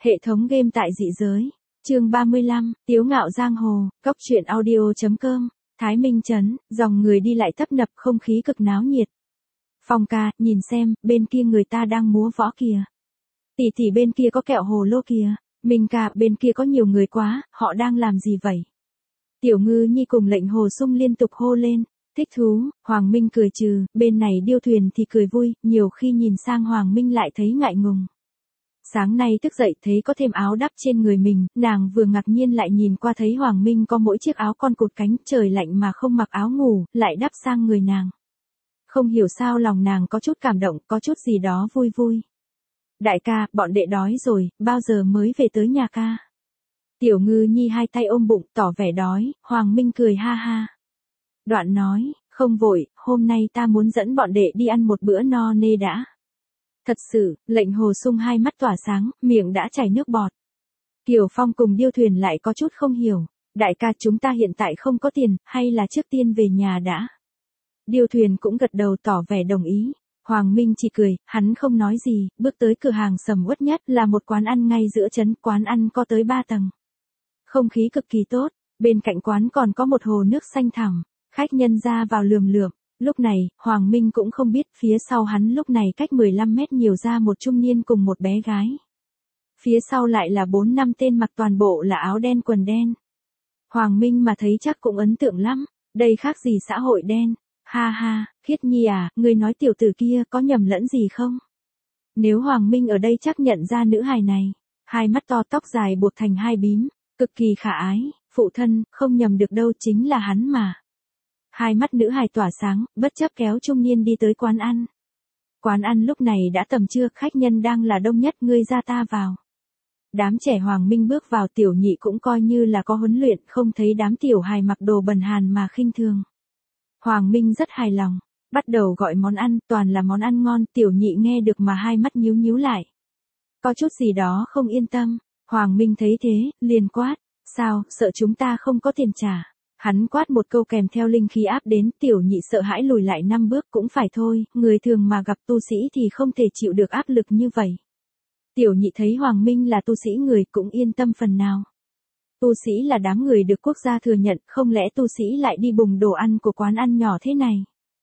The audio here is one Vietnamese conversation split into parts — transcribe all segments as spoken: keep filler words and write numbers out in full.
Hệ thống game tại dị giới. Chương ba mươi lăm, Tiếu ngạo giang hồ, cốc truyện audio.com, Thái Minh Trấn, dòng người đi lại tấp nập, không khí cực náo nhiệt. Phong ca, nhìn xem, bên kia người ta đang múa võ kìa. Tỷ tỷ bên kia có kẹo hồ lô kìa. Minh ca, bên kia có nhiều người quá, họ đang làm gì vậy? Tiểu Ngư Nhi cùng Lệnh Hồ Sung liên tục hô lên. Thích thú. Hoàng Minh cười trừ, bên này Điêu Thuyền thì cười vui, nhiều khi nhìn sang Hoàng Minh lại thấy ngại ngùng. Sáng nay thức dậy thấy có thêm áo đắp trên người mình, nàng vừa ngạc nhiên lại nhìn qua thấy Hoàng Minh có mỗi chiếc áo con cụt cánh, trời lạnh mà không mặc áo ngủ, lại đắp sang người nàng. Không hiểu sao lòng nàng có chút cảm động, có chút gì đó vui vui. Đại ca, bọn đệ đói rồi, bao giờ mới về tới nhà ca? Tiểu Ngư Nhi hai tay ôm bụng, tỏ vẻ đói, Hoàng Minh cười ha ha. Đoạn nói, không vội, hôm nay ta muốn dẫn bọn đệ đi ăn một bữa no nê đã. Thật sự, Lệnh Hồ Sung hai mắt tỏa sáng, miệng đã chảy nước bọt. Kiều Phong cùng Điêu Thuyền lại có chút không hiểu. Đại ca, chúng ta hiện tại không có tiền, hay là trước tiên về nhà đã? Điêu Thuyền cũng gật đầu tỏ vẻ đồng ý. Hoàng Minh chỉ cười, hắn không nói gì, bước tới cửa hàng sầm uất nhất là một quán ăn ngay giữa trấn, quán ăn có tới ba tầng. Không khí cực kỳ tốt, bên cạnh quán còn có một hồ nước xanh thẳm, khách nhân ra vào lườm lượm. Lúc này, Hoàng Minh cũng không biết phía sau hắn lúc này cách mười lăm mét nhiều ra một trung niên cùng một bé gái. Phía sau lại là bốn năm tên mặc toàn bộ là áo đen quần đen. Hoàng Minh mà thấy chắc cũng ấn tượng lắm, đây khác gì xã hội đen. Ha ha, Khiết Nhi à, ngươi nói tiểu tử kia có nhầm lẫn gì không? Nếu Hoàng Minh ở đây chắc nhận ra nữ hài này, hai mắt to tóc dài buộc thành hai bím, cực kỳ khả ái, phụ thân, không nhầm được đâu, chính là hắn mà. Hai mắt nữ hài tỏa sáng, bất chấp kéo trung niên đi tới quán ăn. Quán ăn lúc này đã tầm trưa, khách nhân đang là đông nhất, ngươi ra ta vào. Đám trẻ Hoàng Minh bước vào, Tiểu Nhị cũng coi như là có huấn luyện, không thấy đám tiểu hài mặc đồ bần hàn mà khinh thường. Hoàng Minh rất hài lòng, bắt đầu gọi món ăn, toàn là món ăn ngon, Tiểu Nhị nghe được mà hai mắt nhíu nhíu lại. Có chút gì đó không yên tâm, Hoàng Minh thấy thế, liền quát, sao, sợ chúng ta không có tiền trả. Hắn quát một câu kèm theo linh khí áp đến, Tiểu Nhị sợ hãi lùi lại năm bước, cũng phải thôi, người thường mà gặp tu sĩ thì không thể chịu được áp lực như vậy. Tiểu Nhị thấy Hoàng Minh là tu sĩ người cũng yên tâm phần nào. Tu sĩ là đám người được quốc gia thừa nhận, không lẽ tu sĩ lại đi bùng đồ ăn của quán ăn nhỏ thế này.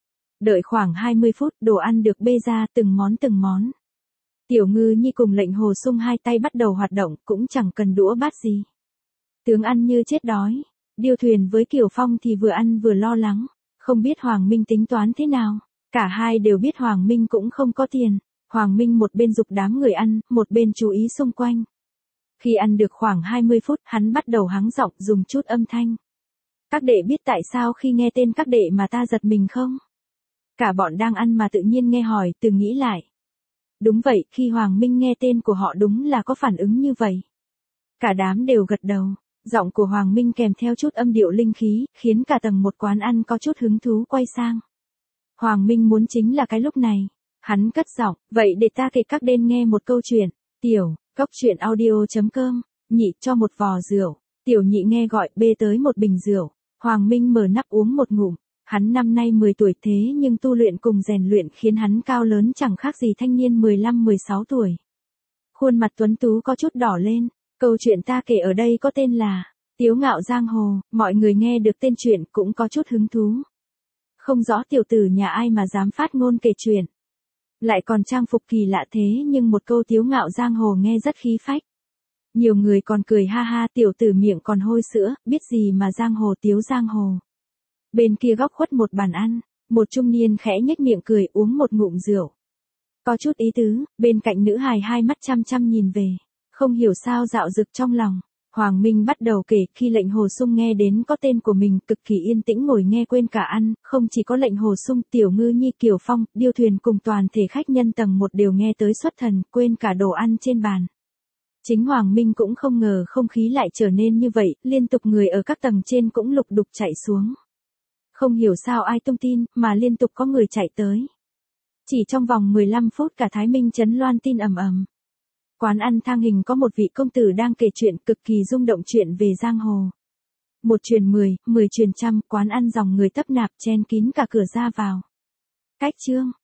Đợi khoảng hai mươi phút, đồ ăn được bê ra từng món từng món. Tiểu Ngư Nhi cùng Lệnh Hồ Sung hai tay bắt đầu hoạt động, cũng chẳng cần đũa bát gì. Tướng ăn như chết đói. Điêu Thuyền với Kiều Phong thì vừa ăn vừa lo lắng, không biết Hoàng Minh tính toán thế nào. Cả hai đều biết Hoàng Minh cũng không có tiền. Hoàng Minh một bên giục đám người ăn, một bên chú ý xung quanh. Khi ăn được khoảng hai mươi phút, hắn bắt đầu hắng giọng, dùng chút âm thanh. Các đệ biết tại sao khi nghe tên các đệ mà ta giật mình không? Cả bọn đang ăn mà tự nhiên nghe hỏi, từ nghĩ lại. Đúng vậy, khi Hoàng Minh nghe tên của họ đúng là có phản ứng như vậy. Cả đám đều gật đầu. Giọng của Hoàng Minh kèm theo chút âm điệu linh khí, khiến cả tầng một quán ăn có chút hứng thú quay sang. Hoàng Minh muốn chính là cái lúc này. Hắn cất giọng, vậy để ta kể các đêm nghe một câu chuyện. Tiểu, cốc truyện audio.com, Nhị cho một vò rượu. Tiểu Nhị nghe gọi, bê tới một bình rượu. Hoàng Minh mở nắp uống một ngụm. Hắn năm nay mười tuổi thế nhưng tu luyện cùng rèn luyện khiến hắn cao lớn chẳng khác gì thanh niên mười lăm mười sáu tuổi. Khuôn mặt tuấn tú có chút đỏ lên. Câu chuyện ta kể ở đây có tên là Tiếu ngạo giang hồ, mọi người nghe được tên chuyện cũng có chút hứng thú. Không rõ tiểu tử nhà ai mà dám phát ngôn kể chuyện. Lại còn trang phục kỳ lạ thế nhưng một câu tiếu ngạo giang hồ nghe rất khí phách. Nhiều người còn cười ha ha, tiểu tử miệng còn hôi sữa, biết gì mà giang hồ tiếu giang hồ. Bên kia góc khuất một bàn ăn, một trung niên khẽ nhếch miệng cười uống một ngụm rượu. Có chút ý tứ, bên cạnh nữ hài hai mắt chăm chăm nhìn về. Không hiểu sao dạo dực trong lòng. Hoàng Minh bắt đầu kể, khi Lệnh Hồ Sung nghe đến có tên của mình, cực kỳ yên tĩnh ngồi nghe quên cả ăn, không chỉ có Lệnh Hồ Sung, Tiểu Ngư Nhi, Kiều Phong, Điêu Thuyền cùng toàn thể khách nhân tầng một đều nghe tới xuất thần, quên cả đồ ăn trên bàn. Chính Hoàng Minh cũng không ngờ không khí lại trở nên như vậy, liên tục người ở các tầng trên cũng lục đục chạy xuống. Không hiểu sao ai tung tin, mà liên tục có người chạy tới. Chỉ trong vòng mười lăm phút cả Thái Minh Trấn loan tin ầm ầm. Quán ăn Thang Hình có một vị công tử đang kể chuyện cực kỳ rung động chuyện về giang hồ. Một truyền mười, mười truyền trăm, quán ăn dòng người tấp nạp chen kín cả cửa ra vào. Cách chương,